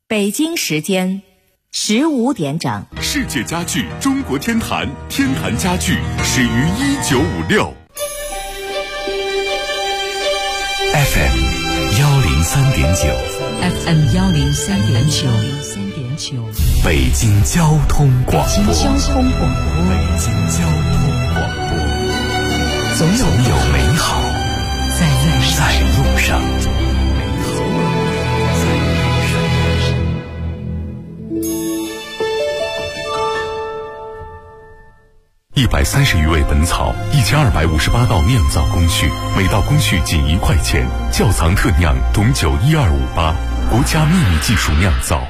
北京时间15点整。 世界家具中国天坛，天坛家具始于1956。 FM 103.9 FM 103.9 北京交通广播。 北京交通广播， 总有美好在路上。130余味本草，1258道酿造工序，每道工序仅1块钱。窖藏特酿董酒12588，国家秘密技术酿造。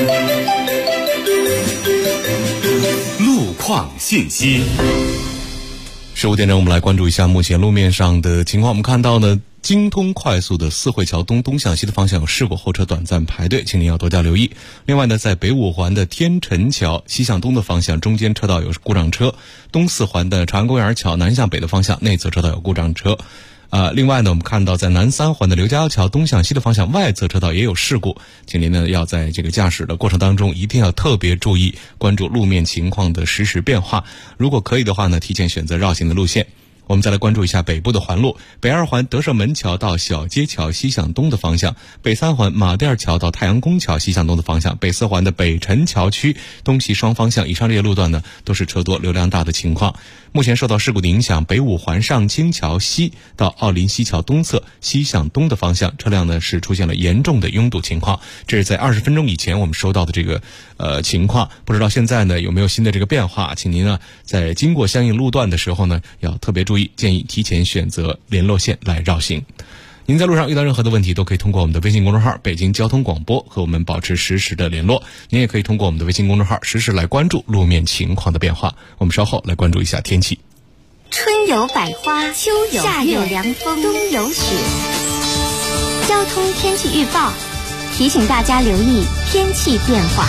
路况信息。 15点整，我们来关注一下目前路面上的情况。我们看到呢，京通快速的四惠桥东向西的方向有事故，后车短暂排队，请您要多加留意。另外呢，在北五环的天辰桥西向东的方向，中间车道有故障车；东四环的长安公园桥南向北的方向，内侧车道有故障车。另外呢，我们看到在南三环的刘家窑桥东向西的方向外侧车道也有事故，请您呢要在这个驾驶的过程当中一定要特别注意，关注路面情况的实时变化。如果可以的话呢，提前选择绕行的路线。我们再来关注一下北部的环路，北二环德胜门桥到小街桥西向东的方向，北三环马甸桥到太阳宫桥西向东的方向，北四环的北辰桥区东西双方向以上这些路段呢，都是车多流量大的情况。目前受到事故的影响，北五环上清桥西到奥林西桥东侧西向东的方向，车辆呢是出现了严重的拥堵情况。这是在20分钟以前我们收到的这个情况，不知道现在呢有没有新的这个变化，请您呢在经过相应路段的时候呢要特别注意，建议提前选择联络线来绕行。您在路上遇到任何的问题，都可以通过我们的微信公众号北京交通广播和我们保持实时的联络。您也可以通过我们的微信公众号实时来关注路面情况的变化。我们稍后来关注一下天气。 春有百花，秋有夏有凉风，冬有雪。交通天气预报提醒大家留意天气变化。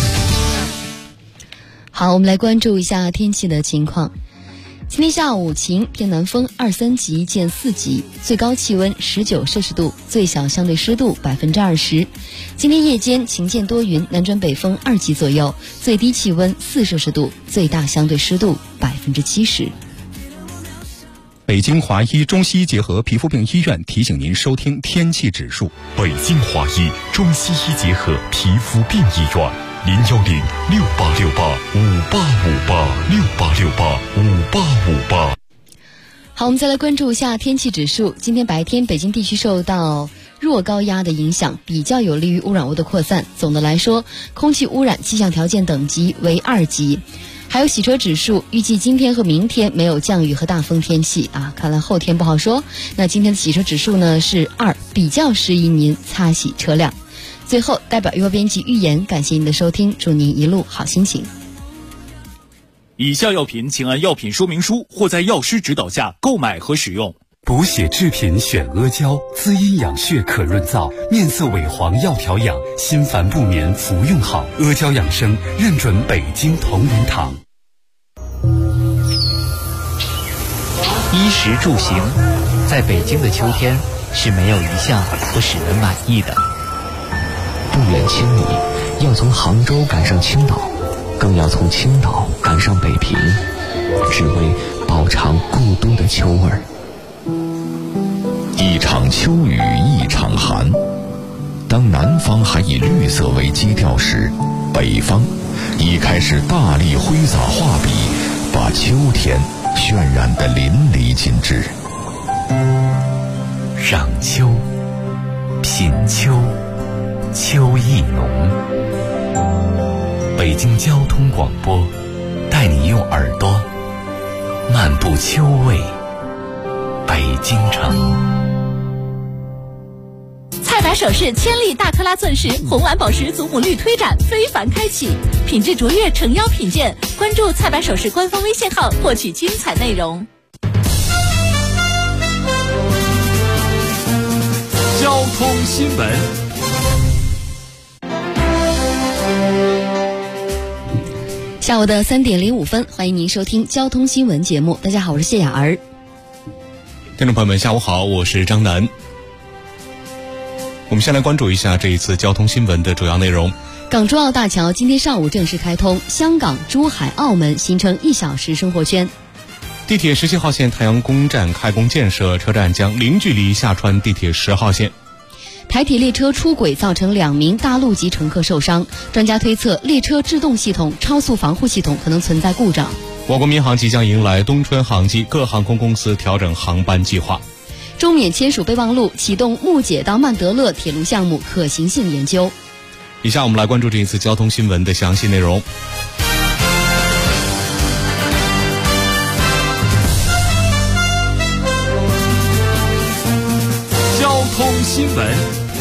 好，我们来关注一下天气的情况。今天下午晴，偏南风2、3级见4级，最高气温19摄氏度，最小相对湿度20%。今天夜间晴见多云，南转北风2级左右，最低气温4摄氏度，最大相对湿度70%。 北京华医中西医结合皮肤病医院提醒您收听天气指数。 北京华医中西医结合皮肤病医院，0868585858，68685858。 好，我们再来关注一下天气指数。今天白天北京地区受到弱高压的影响，比较有利于污染物的扩散。总的来说，空气污染气象条件等级为2级。还有洗车指数，预计今天和明天没有降雨和大风天气啊，看来后天不好说。那今天的洗车指数呢是2，比较适宜您擦洗车辆。最后，代表预报编辑预言，感谢您的收听，祝您一路好心情。 以下药品请按药品说明书或在药师指导下购买和使用。 补血制品选阿胶，滋阴养血可润燥，面色萎黄要调养，心烦不眠服用好。阿胶养生认准北京同仁堂。 衣食住行，在北京的秋天是没有一项不使人满意的。 不远千里，要从杭州赶上青岛，更要从青岛赶上北平，只为饱尝故都的秋味儿。 一场秋雨一场寒，当南方还以绿色为基调时，北方已开始大力挥洒画笔，把秋天渲染得淋漓尽致。 赏秋，品秋，秋意浓。北京交通广播带你用耳朵漫步秋味北京城。 菜百首饰千粒大克拉钻石红蓝宝石祖母绿推展非凡开启，品质卓越诚邀品鉴，关注菜百首饰官方微信号获取精彩内容。 交通新闻。 下午的3点05分，欢迎您收听交通新闻节目。大家好，我是谢雅儿。 听众朋友们，下午好，我是张楠。 我们先来关注一下这一次交通新闻的主要内容。 港珠澳大桥今天上午正式开通，香港、珠海、澳门形成1小时生活圈。 地铁17号线太阳宫站开工建设，车站将零距离下穿地铁10号线。 台铁列车出轨造成2名大陆籍乘客受伤，专家推测列车制动系统、超速防护系统可能存在故障。 我国民航即将迎来冬春航季，各航空公司调整航班计划。 中缅签署备忘录，启动木姐到曼德勒铁路项目可行性研究。 以下我们来关注这一次交通新闻的详细内容。 交通新闻。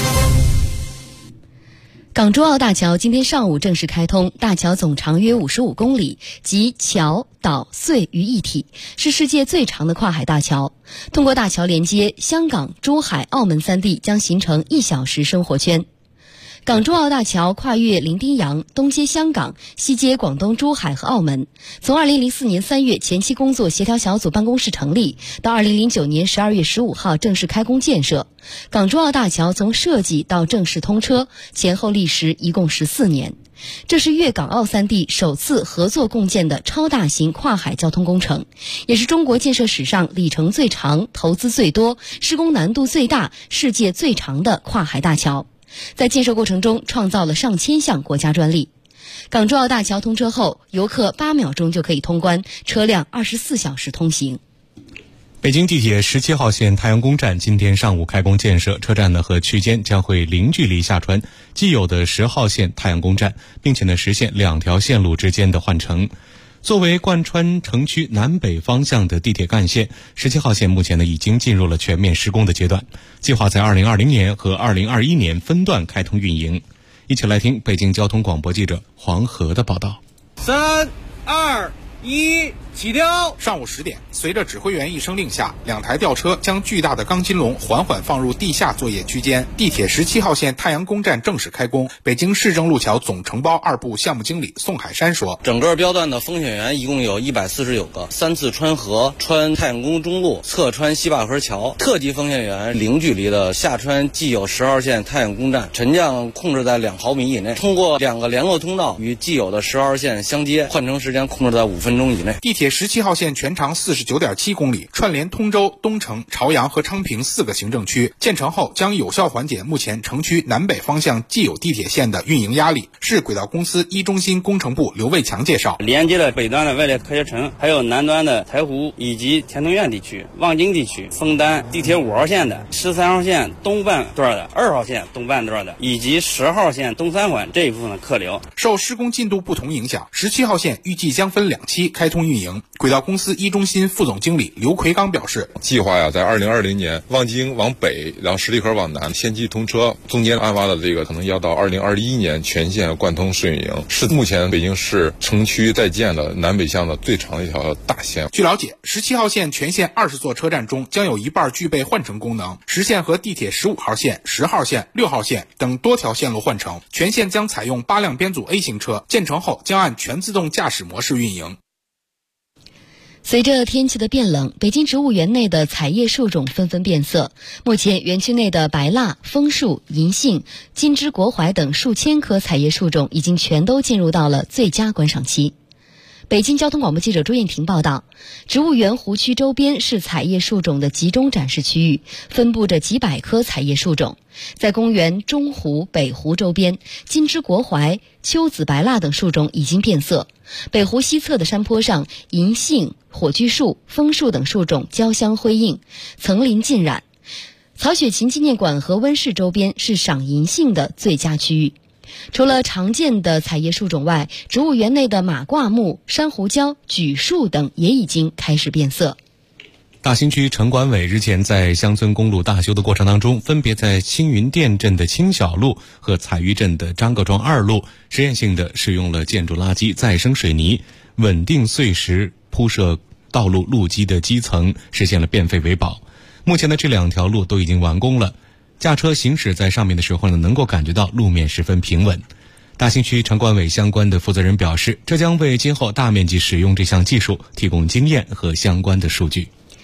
港珠澳大桥今天上午正式开通，大桥总长约55公里，集桥、岛、隧于一体，是世界最长的跨海大桥。通过大桥连接香港、珠海、澳门3地，将形成1小时生活圈。港珠澳大桥跨越伶仃洋，东接香港，西接广东珠海和澳门。从2004年3月前期工作协调小组办公室成立，到2009年12月15号正式开工建设。港珠澳大桥从设计到正式通车，前后历时一共14年。这是粤港澳3地首次合作共建的超大型跨海交通工程，也是中国建设史上里程最长、投资最多、施工难度最大、世界最长的跨海大桥。在建设过程中创造了上千项国家专利。港珠澳大桥通车后，游客8秒钟就可以通关，车辆24小时通行。 北京地铁17号线太阳宫站今天上午开工建设，车站和区间将会零距离下穿既有的10号线太阳宫站，并且实现2条线路之间的换乘。作为贯穿城区南北方向的地铁干线，17号线目前已经进入了全面施工的阶段，计划在2020年和2021年分段开通运营。一起来听北京交通广播记者黄河的报道。 3、2、1，起吊！上午10点，随着指挥员一声令下，2台吊车将巨大的钢筋笼缓缓放入地下作业区间。地铁17号线太阳宫站正式开工。北京市政路桥总承包2部项目经理宋海山说：“ 整个标段的风险员一共有149个，3次穿河，穿太阳宫中路，侧穿西坝河桥。特级风险员零距离的下穿既有10号线太阳宫站，沉降控制在2毫米以内，通过2个联络通道与既有的10号线相接，换乘时间控制在5分钟以内。” 地铁17号线全长49.7公里，串联通州、东城、朝阳和昌平4个行政区。建成后将有效缓解目前城区南北方向既有地铁线的运营压力。市轨道公司一中心工程部刘卫强介绍， 连接了北端的外列科学城，还有南端的台湖以及天通苑地区、望京地区，分担地铁5号线的、13号线东半段的、2号线东半段的以及10号线东3环这一部分的客流。 受施工进度不同影响，17号线预计将分2期开通运营。轨道公司一中心副总经理刘奎刚表示， 计划在2020年望京往北，然后十里河往南先期通车，中间安挖的这个可能要到2021年全线贯通试运营，是目前北京市城区在建的南北向的最长的一条大线。 据了解，17号线全线20座车站中将有一半具备换乘功能，实现和地铁15号线、10号线、6号线等多条线路换乘。全线将采用8辆编组 A 型车，建成后将按全自动驾驶模式运营。 随着天气的变冷，北京植物园内的采叶树种纷纷变色。目前园区内的白蜡、枫树、银杏、金枝国槐等数千棵采叶树种已经全都进入到了最佳观赏期。北京交通广播记者朱艳婷报道，植物园湖区周边是采叶树种的集中展示区域，分布着几百棵采叶树种。在公园中湖、北湖周边，金枝国槐、秋子白蜡等树种已经变色。北湖西侧的山坡上，银杏、火炬树、枫树等树种交相辉映，层林尽染。曹雪芹纪念馆和温室周边是赏银杏的最佳区域。除了常见的采叶树种外，植物园内的马挂木、珊瑚礁、榉树等也已经开始变色。 大兴区城管委日前在乡村公路大修的过程当中，分别在青云店镇的青小路和采玉镇的张各庄2路实验性的使用了建筑垃圾再生水泥、稳定碎石铺设道路路基的基层，实现了变废为宝。目前的这2条路都已经完工了，驾车行驶在上面的时候能够感觉到路面十分平稳。大兴区城管委相关的负责人表示，这将为今后大面积使用这项技术提供经验和相关的数据。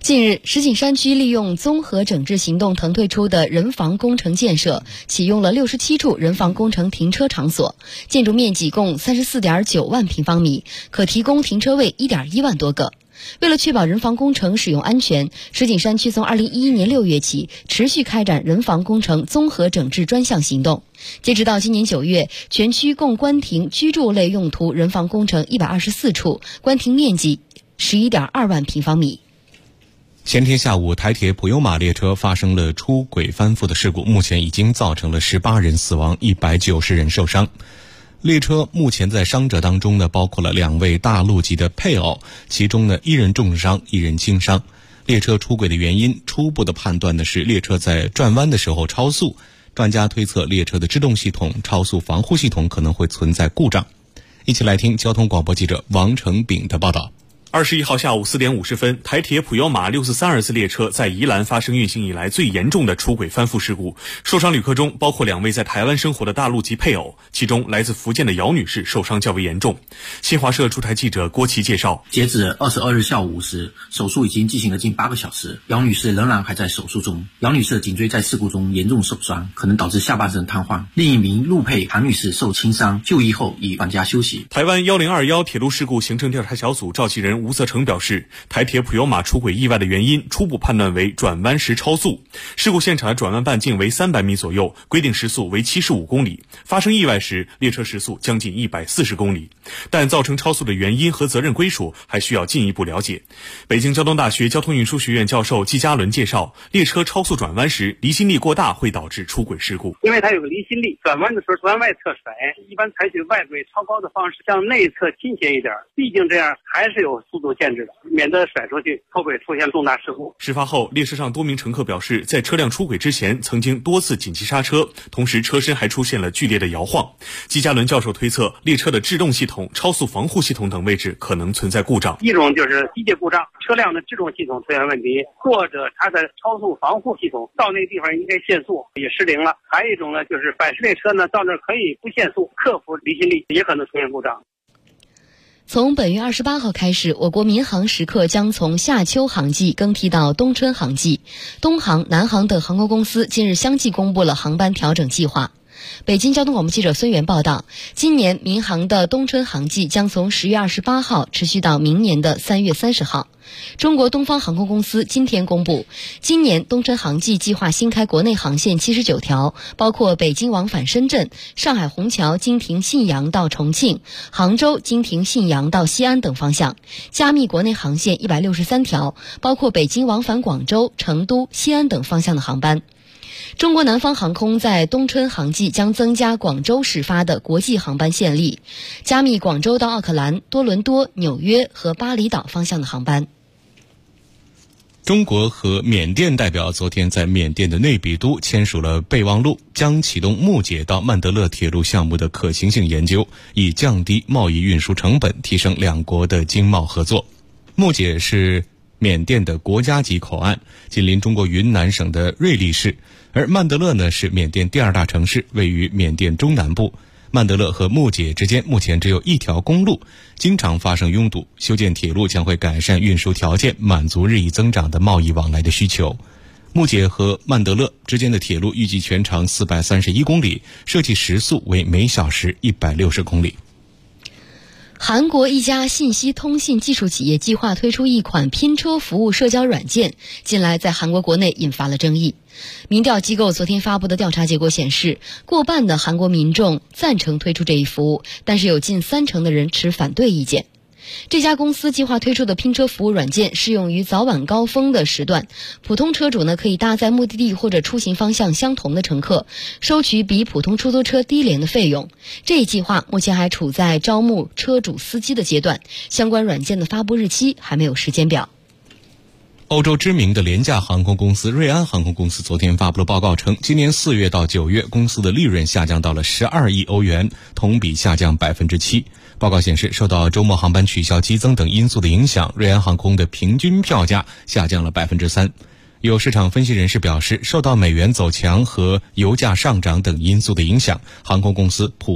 近日，石景山区利用综合整治行动腾退出的人防工程建设，启用了67处人防工程停车场所，建筑面积共34.9万平方米，可提供停车位1.1万多个。为了确保人防工程使用安全，石景山区从2011年6月起持续开展人防工程综合整治专项行动。截止到今年9月，全区共关停居住类用途人防工程124处，关停面积11.2万平方米。 前天下午，台铁普悠玛列车发生了出轨翻覆的事故，目前已经造成了18人死亡，190人受伤。列车目前在伤者当中呢，包括了2位大陆籍的配偶，其中呢1人重伤，1人轻伤。列车出轨的原因，初步的判断呢是列车在转弯的时候超速，专家推测列车的制动系统、超速防护系统可能会存在故障。一起来听交通广播记者王成炳的报道。 21号下午4点50分，台铁普悠玛6432次列车在宜兰发生运行以来最严重的出轨翻覆事故，受伤旅客中包括2位在台湾生活的大陆籍配偶，其中来自福建的姚女士受伤较为严重。新华社驻台记者郭琦介绍， 截止22日下午5时，手术已经进行了近8个小时，姚女士仍然还在手术中。姚女士的颈椎在事故中严重受伤，可能导致下半身瘫痪。另一名陆配韩女士受轻伤，就医后已返家休息。 台湾1021铁路事故行政调查小组召集人吴泽成表示，台铁普悠玛出轨意外的原因初步判断为转弯时超速，事故现场的转弯半径为300米左右，规定时速为75公里，发生意外时列车时速将近140公里，但造成超速的原因和责任归属还需要进一步了解。北京交通大学交通运输学院教授季嘉伦介绍，列车超速转弯时离心力过大会导致出轨事故， 因为它有个离心力，转弯的时候往外侧甩，一般采取外轨超高的方式向内侧倾斜一点，毕竟这样还是有速度限制的，免得甩出去后轨出现重大事故。 事发后，列车上多名乘客表示，在车辆出轨之前曾经多次紧急刹车，同时车身还出现了剧烈的摇晃。季嘉伦教授推测，列车的制动系统、超速防护系统等位置可能存在故障。 一种就是机械故障，车辆的制动系统出现问题，或者它的超速防护系统到那个地方应该限速也失灵了。还有一种呢，就是本身列车呢到那儿可以不限速，克服离心力，也可能出现故障。 从本月28号开始，我国民航时刻将从夏秋航季更替到冬春航季。东航、南航等航空公司近日相继公布了航班调整计划。北京交通广播记者孙源报道，今年民航的冬春航季将从10月28号持续到明年的3月30号。中国东方航空公司今天公布，今年冬春航季计划新开国内航线79条，包括北京往返深圳、上海虹桥经停信阳到重庆、杭州经停信阳到西安等方向，加密国内航线163条，包括北京往返广州、成都、西安等方向的航班。中国南方航空在冬春航季将增加广州始发的国际航班线例，加密广州到奥克兰、多伦多、纽约和巴厘岛方向的航班。 中国和缅甸代表昨天在缅甸的内比都签署了备忘录，将启动木姐到曼德勒铁路项目的可行性研究，以降低贸易运输成本，提升两国的经贸合作。木姐是缅甸的国家级口岸，紧邻中国云南省的瑞丽市，而曼德勒呢是缅甸第2大城市，位于缅甸中南部。曼德勒和木姐之间目前只有一条公路，经常发生拥堵，修建铁路将会改善运输条件，满足日益增长的贸易往来的需求。木姐和曼德勒之间的铁路预计全长431公里，设计时速为每小时160公里。 韩国一家信息通信技术企业计划推出一款拼车服务社交软件，近来在韩国国内引发了争议。民调机构昨天发布的调查结果显示，过半的韩国民众赞成推出这一服务，但是有近30%的人持反对意见。这家公司计划推出的拼车服务软件适用于早晚高峰的时段，普通车主呢可以搭载目的地或者出行方向相同的乘客，收取比普通出租车低廉的费用。这一计划目前还处在招募车主司机的阶段，相关软件的发布日期还没有时间表。 欧洲知名的廉价航空公司瑞安航空公司昨天发布了报告称，今年4月到9月，公司的利润下降到了12亿欧元，同比下降7%。报告显示，受到周末航班取消激增等因素的影响，瑞安航空的平均票价下降了3%。有市场分析人士表示，受到美元走强和油价上涨等因素的影响，航空公司普